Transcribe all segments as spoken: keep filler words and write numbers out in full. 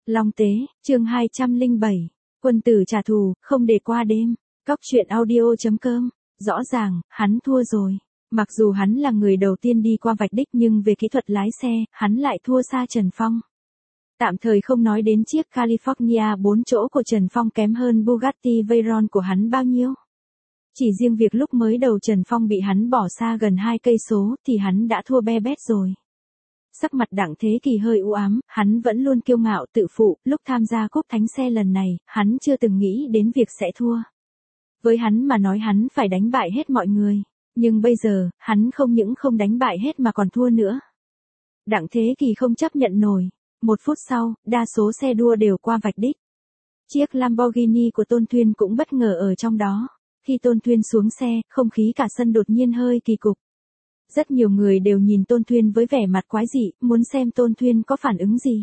Long Tế, chương hai trăm lẻ bảy. Quân tử trả thù, không để qua đêm. Cóc truyện audio chấm com. Rõ ràng, hắn thua rồi. Mặc dù hắn là người đầu tiên đi qua vạch đích nhưng về kỹ thuật lái xe, hắn lại thua xa Trần Phong. Tạm thời không nói đến chiếc California bốn chỗ của Trần Phong kém hơn Bugatti Veyron của hắn bao nhiêu. Chỉ riêng việc lúc mới đầu Trần Phong bị hắn bỏ xa gần hai cây số thì hắn đã thua be bét rồi. Sắc mặt Đặng Thế Kỳ hơi u ám, hắn vẫn luôn kiêu ngạo tự phụ, lúc tham gia cúp thánh xe lần này, hắn chưa từng nghĩ đến việc sẽ thua. Với hắn mà nói hắn phải đánh bại hết mọi người, nhưng bây giờ, hắn không những không đánh bại hết mà còn thua nữa. Đặng Thế Kỳ không chấp nhận nổi. Một phút sau, đa số xe đua đều qua vạch đích. Chiếc Lamborghini của Tôn Thuyên cũng bất ngờ ở trong đó. Khi Tôn Thuyên xuống xe, không khí cả sân đột nhiên hơi kỳ cục. Rất nhiều người đều nhìn Tôn Thuyên với vẻ mặt quái dị, muốn xem Tôn Thuyên có phản ứng gì.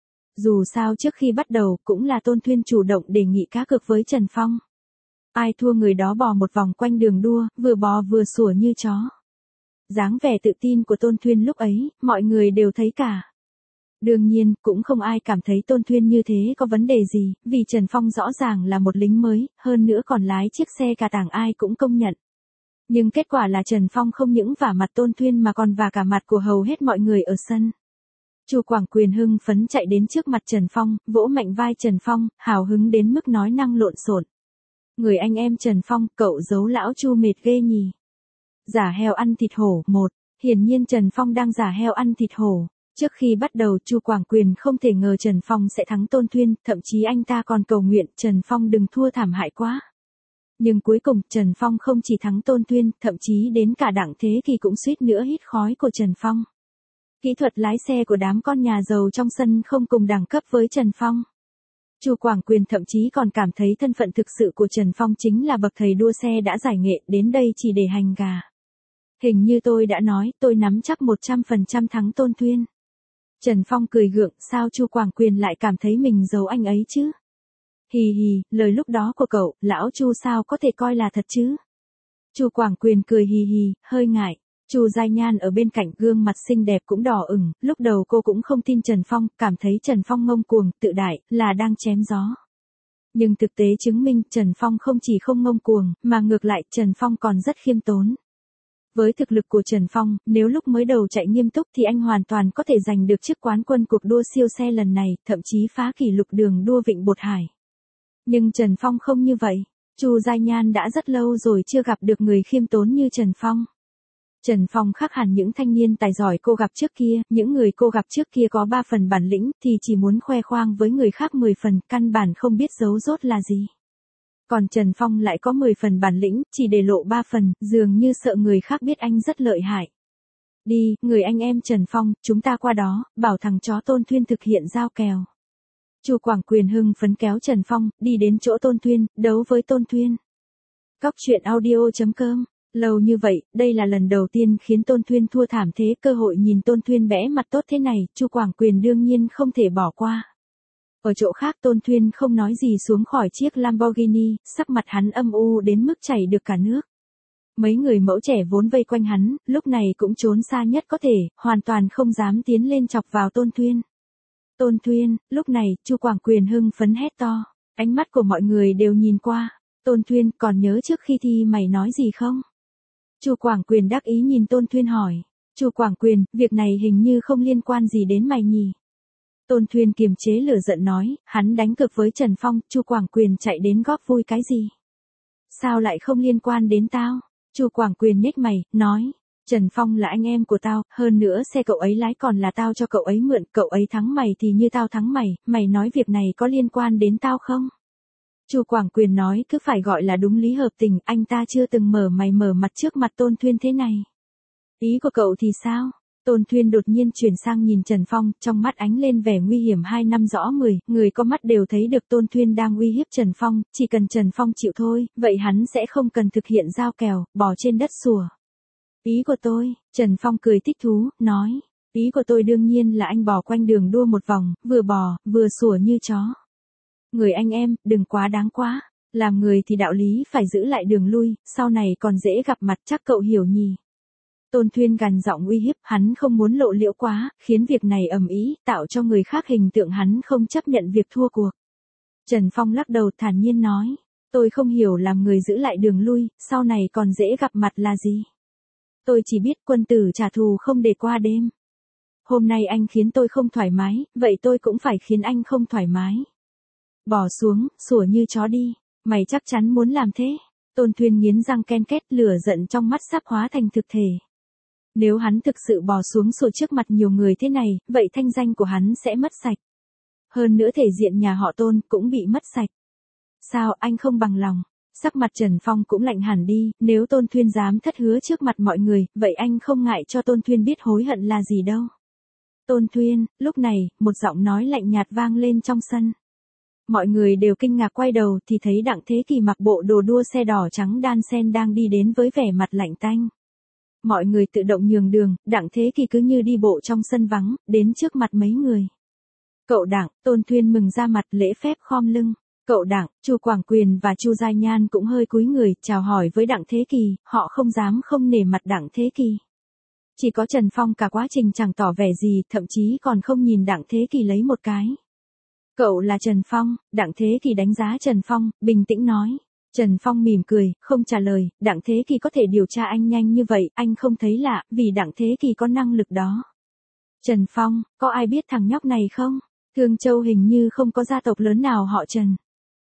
Dù sao trước khi bắt đầu, cũng là Tôn Thuyên chủ động đề nghị cá cược với Trần Phong. Ai thua người đó bò một vòng quanh đường đua, vừa bò vừa sủa như chó. Dáng vẻ tự tin của Tôn Thuyên lúc ấy, mọi người đều thấy cả. Đương nhiên, cũng không ai cảm thấy Tôn Thuyên như thế có vấn đề gì, vì Trần Phong rõ ràng là một lính mới, hơn nữa còn lái chiếc xe cà tàng ai cũng công nhận. Nhưng kết quả là Trần Phong không những vả mặt Tôn Thuyên mà còn vả cả mặt của hầu hết mọi người ở sân. Chu Quảng Quyền hưng phấn chạy đến trước mặt Trần Phong, vỗ mạnh vai Trần Phong, hào hứng đến mức nói năng lộn xộn. Người anh em Trần Phong, cậu giấu lão Chu mệt ghê nhỉ. Giả heo ăn thịt hổ, một. Hiển nhiên Trần Phong đang giả heo ăn thịt hổ. Trước khi bắt đầu Chu Quảng Quyền không thể ngờ Trần Phong sẽ thắng Tôn Thuyên, thậm chí anh ta còn cầu nguyện Trần Phong đừng thua thảm hại quá. Nhưng cuối cùng Trần Phong không chỉ thắng Tôn Thuyên, thậm chí đến cả Đặng Thế Kỳ cũng suýt nữa hít khói của Trần Phong. Kỹ thuật lái xe của đám con nhà giàu trong sân không cùng đẳng cấp với Trần Phong. Chu Quảng Quyền thậm chí còn cảm thấy thân phận thực sự của Trần Phong chính là bậc thầy đua xe đã giải nghệ, đến đây chỉ để hành gà. Hình như tôi đã nói, tôi nắm chắc một trăm phần trăm thắng Tôn Thuyên. Trần Phong cười gượng, sao Chu Quảng Quyền lại cảm thấy mình giấu anh ấy chứ? Hì hì, lời lúc đó của cậu, lão Chu sao có thể coi là thật chứ? Chu Quảng Quyền cười hì hì, hơi ngại. Chu Giai Nhan ở bên cạnh gương mặt xinh đẹp cũng đỏ ửng, lúc đầu cô cũng không tin Trần Phong, cảm thấy Trần Phong ngông cuồng, tự đại, là đang chém gió. Nhưng thực tế chứng minh Trần Phong không chỉ không ngông cuồng, mà ngược lại Trần Phong còn rất khiêm tốn. Với thực lực của Trần Phong, nếu lúc mới đầu chạy nghiêm túc thì anh hoàn toàn có thể giành được chức quán quân cuộc đua siêu xe lần này, thậm chí phá kỷ lục đường đua Vịnh Bột Hải. Nhưng Trần Phong không như vậy. Chu Giai Nhan đã rất lâu rồi chưa gặp được người khiêm tốn như Trần Phong. Trần Phong khác hẳn những thanh niên tài giỏi cô gặp trước kia, những người cô gặp trước kia có ba phần bản lĩnh thì chỉ muốn khoe khoang với người khác mười phần, căn bản không biết giấu rốt là gì. Còn Trần Phong lại có mười phần bản lĩnh, chỉ để lộ ba phần, dường như sợ người khác biết anh rất lợi hại. Đi, người anh em Trần Phong, chúng ta qua đó, bảo thằng chó Tôn Thuyên thực hiện giao kèo. Chu Quảng Quyền hưng phấn kéo Trần Phong, đi đến chỗ Tôn Thuyên, đấu với Tôn Thuyên. Cóc truyện audio chấm com. Lâu như vậy, đây là lần đầu tiên khiến Tôn Thuyên thua thảm thế, cơ hội nhìn Tôn Thuyên bẽ mặt tốt thế này, Chu Quảng Quyền đương nhiên không thể bỏ qua. Ở chỗ khác Tôn Thuyên không nói gì xuống khỏi chiếc Lamborghini, sắc mặt hắn âm u đến mức chảy được cả nước. Mấy người mẫu trẻ vốn vây quanh hắn, lúc này cũng trốn xa nhất có thể, hoàn toàn không dám tiến lên chọc vào Tôn Thuyên. Tôn Thuyên, lúc này, Chu Quảng Quyền hưng phấn hét to, ánh mắt của mọi người đều nhìn qua. Tôn Thuyên, còn nhớ trước khi thi mày nói gì không? Chu Quảng Quyền đắc ý nhìn Tôn Thuyên hỏi. Chu Quảng Quyền, việc này hình như không liên quan gì đến mày nhỉ? Tôn Thuyên kiềm chế lửa giận nói, hắn đánh cược với Trần Phong, Chu Quảng Quyền chạy đến góp vui cái gì? Sao lại không liên quan đến tao? Chu Quảng Quyền nhếch mày, nói, Trần Phong là anh em của tao, hơn nữa xe cậu ấy lái còn là tao cho cậu ấy mượn, cậu ấy thắng mày thì như tao thắng mày, mày nói việc này có liên quan đến tao không? Chu Quảng Quyền nói cứ phải gọi là đúng lý hợp tình, anh ta chưa từng mở mày mở mặt trước mặt Tôn Thuyên thế này. Ý của cậu thì sao? Tôn Thuyên đột nhiên chuyển sang nhìn Trần Phong, trong mắt ánh lên vẻ nguy hiểm hai năm rõ mười, người có mắt đều thấy được Tôn Thuyên đang uy hiếp Trần Phong, chỉ cần Trần Phong chịu thôi, vậy hắn sẽ không cần thực hiện giao kèo, bò trên đất sủa. Ý của tôi, Trần Phong cười thích thú, nói, ý của tôi đương nhiên là anh bò quanh đường đua một vòng, vừa bò, vừa sủa như chó. Người anh em, đừng quá đáng quá, làm người thì đạo lý phải giữ lại đường lui, sau này còn dễ gặp mặt chắc cậu hiểu nhỉ. Tôn Thuyên gằn giọng uy hiếp, hắn không muốn lộ liễu quá, khiến việc này ầm ĩ, tạo cho người khác hình tượng hắn không chấp nhận việc thua cuộc. Trần Phong lắc đầu thản nhiên nói, tôi không hiểu làm người giữ lại đường lui, sau này còn dễ gặp mặt là gì. Tôi chỉ biết quân tử trả thù không để qua đêm. Hôm nay anh khiến tôi không thoải mái, vậy tôi cũng phải khiến anh không thoải mái. Bỏ xuống, sủa như chó đi, mày chắc chắn muốn làm thế. Tôn Thuyên nghiến răng ken két, lửa giận trong mắt sắp hóa thành thực thể. Nếu hắn thực sự bỏ xuống sủa trước mặt nhiều người thế này, vậy thanh danh của hắn sẽ mất sạch. Hơn nữa thể diện nhà họ Tôn cũng bị mất sạch. Sao anh không bằng lòng? Sắc mặt Trần Phong cũng lạnh hẳn đi, nếu Tôn Thuyên dám thất hứa trước mặt mọi người, vậy anh không ngại cho Tôn Thuyên biết hối hận là gì đâu. Tôn Thuyên, lúc này, một giọng nói lạnh nhạt vang lên trong sân. Mọi người đều kinh ngạc quay đầu thì thấy Đặng Thế Kỳ mặc bộ đồ đua xe đỏ trắng đan sen đang đi đến với vẻ mặt lạnh tanh. Mọi người tự động nhường đường, Đặng Thế Kỳ cứ như đi bộ trong sân vắng, đến trước mặt mấy người. Cậu Đặng, Tôn Thuyên mừng ra mặt lễ phép khom lưng. Cậu Đặng, Chu Quảng Quyền và Chu Giai Nhan cũng hơi cúi người, chào hỏi với Đặng Thế Kỳ, họ không dám không nể mặt Đặng Thế Kỳ. Chỉ có Trần Phong cả quá trình chẳng tỏ vẻ gì, thậm chí còn không nhìn Đặng Thế Kỳ lấy một cái. Cậu là Trần Phong, Đặng Thế Kỳ đánh giá Trần Phong, bình tĩnh nói. Trần Phong mỉm cười, không trả lời, Đặng Thế Kỳ có thể điều tra anh nhanh như vậy, anh không thấy lạ, vì Đặng Thế Kỳ có năng lực đó. Trần Phong, có ai biết thằng nhóc này không? Thương Châu hình như không có gia tộc lớn nào họ Trần.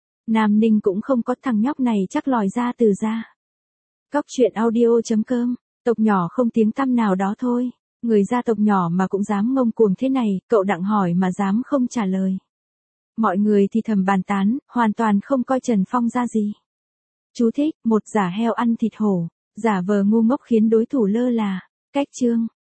Nam Ninh cũng không có, thằng nhóc này chắc lòi ra từ gia. Cóc truyện audio chấm com, tộc nhỏ không tiếng tăm nào đó thôi. Người gia tộc nhỏ mà cũng dám ngông cuồng thế này, cậu Đặng hỏi mà dám không trả lời. Mọi người thì thầm bàn tán, hoàn toàn không coi Trần Phong ra gì. Chú thích, một giả heo ăn thịt hổ, giả vờ ngu ngốc khiến đối thủ lơ là. Cách chương.